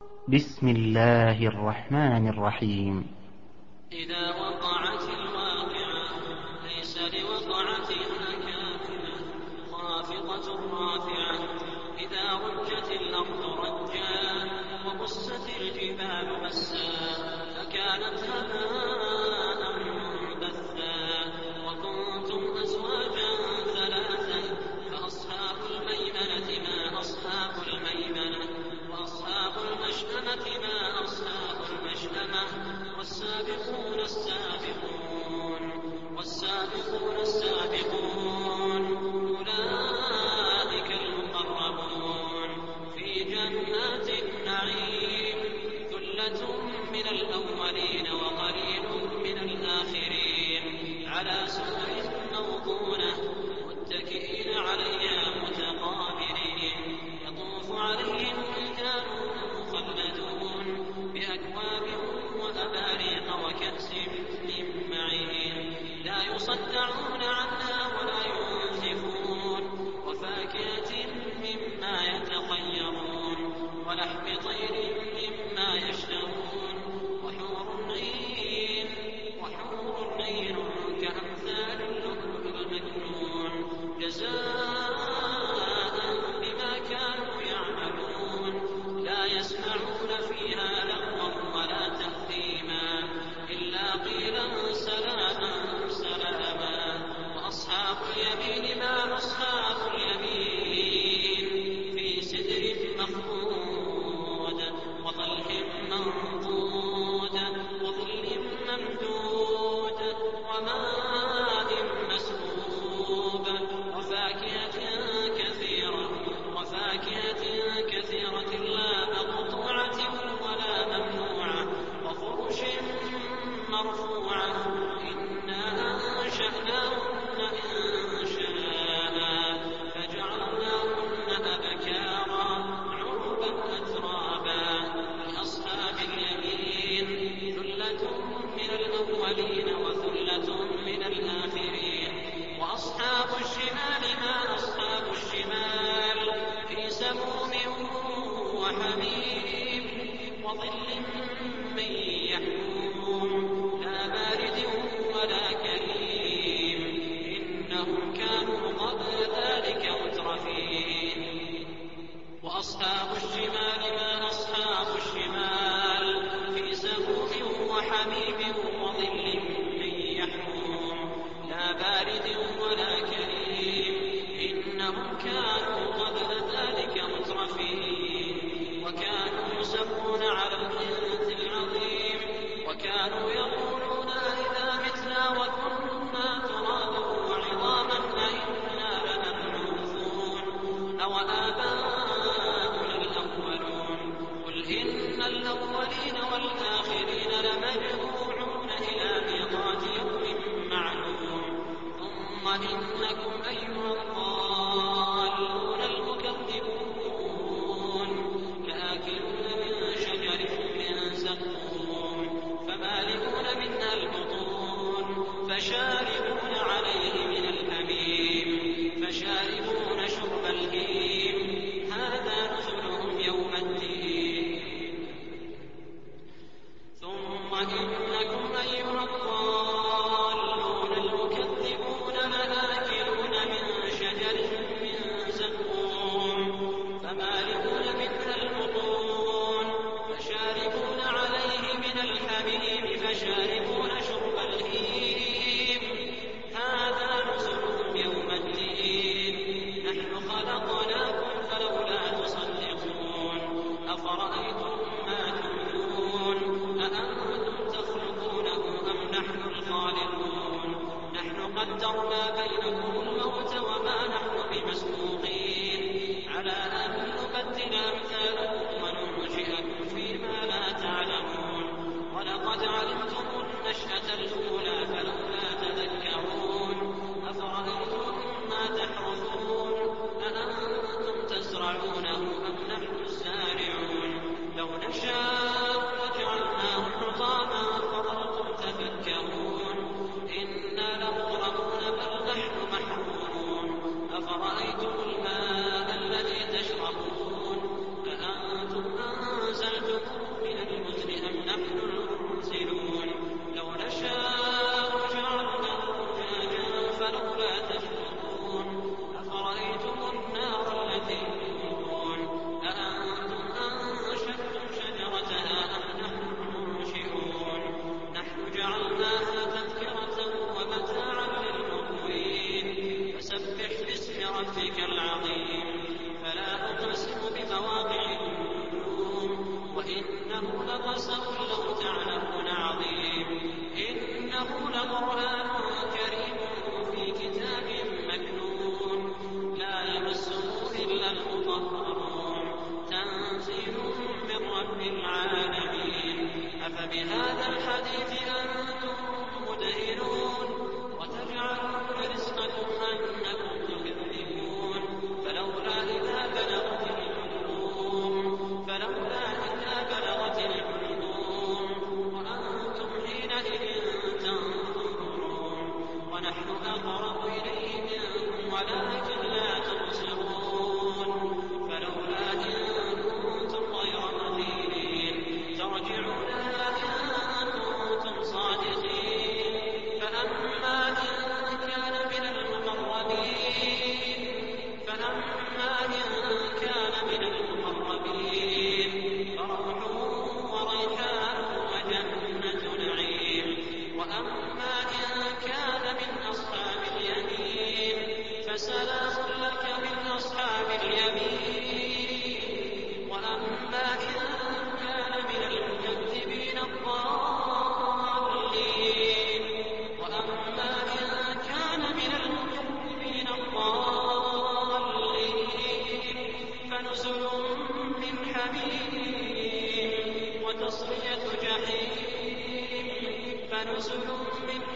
بسم الله الرحمن الرحيم. إذا وقعت الواقعة ليس لوقعتها كافية خافضة رافعة إذا رجت الأرض رجا وبست الجبال بسا فكانت هباء منبثا وكنتم أزواجا ثلاثا فأصحاب الميمنة ما أصحاب الميمنة وأصحاب المشأمة ما أصحاب المشأمة والسابقون السابقون أولئك المقربون في جنات النعيم ثلة من الأولين وقليل من الآخرين على سرر موضونة متكئين عليها متقابلين يطوف عليهم ولدان مخلدون بأكواب وأباريق وكأس من معين لا يصدعون عنها ولا ينزفون وفاكهة مما يتخيرون ولحم طير مما يشتهون وحور عين كأمثال اللؤلؤ المكنون جزاء بما كانوا يعملون لا يسمعون فيها لغوا ولا تأثيما إلا قيلا سلاما سلاما وأصحاب اليمين ما أصحاب اليمين في سدر مخضود وطلح منضود وظل ممدود وماء مسكوب وفاكهة كثيرة لا مقطوعة ولا ممنوعة وفرش مرفوعة إنا أنشأناهن إنشاء فجعلناهن أبكارا عربا أترابا لأصحاب اليمين ثلة من الأولين وثلة من الآخرين وأصحاب الشمال ما أصحاب الشمال في سموم وحميم وظل من يحموم لا بارد ولا كريم إنهم كانوا قبل ذلك مترفين وأصحاب الشمال ما أصحاب الشمال في سموم وحميم وظل من يحموم لا بارد ولا كريم إنهم كانوا قبل ذلك مترفين وكانوا يسرون على الحنث العظيم وكانوا يقولون إذا متنا وكنا ترابا وعظاما أئنا لمبعوثون أو آباؤنا الأولون قل إن الأولين والآخرين لمجموعون إلى ميقات يوم معلوم ثم إنكم أيها الضالون المكذبون لآكلون من شجر من زقوم فمالئون منها البطون فشاربون عليه من الحميم فشاربون شرب الهيم هذا نزلهم يوم الدين ثم إنكم أيها الضالون المكذبون لآكلون وقسم لو تعلمون عظيم إنه لقرآن كريم في كتاب مكنون لا يمسه إلا المطهرون تنزيل من رب العالمين أفبهذا الحديث أنتم مدهنون وتجعلون رزقكم أنكم تكذبون فلولا إذا بلغت الحلقوم وأنتم حينئذ تنظرون ونحن أقرب إليه منكم ولكن لا تبصرون فلولا إن كنتم غير مدينين ترجعونها إن كنتم صادقين فأما إن كان من المقربين فروح وريحان وجنة نعيم وأما إن كان من أصحاب اليمين فسلام لك من أصحاب اليمين وأما إن كان من المكذبين الضالين فنزل من حميم وتصلية جحيم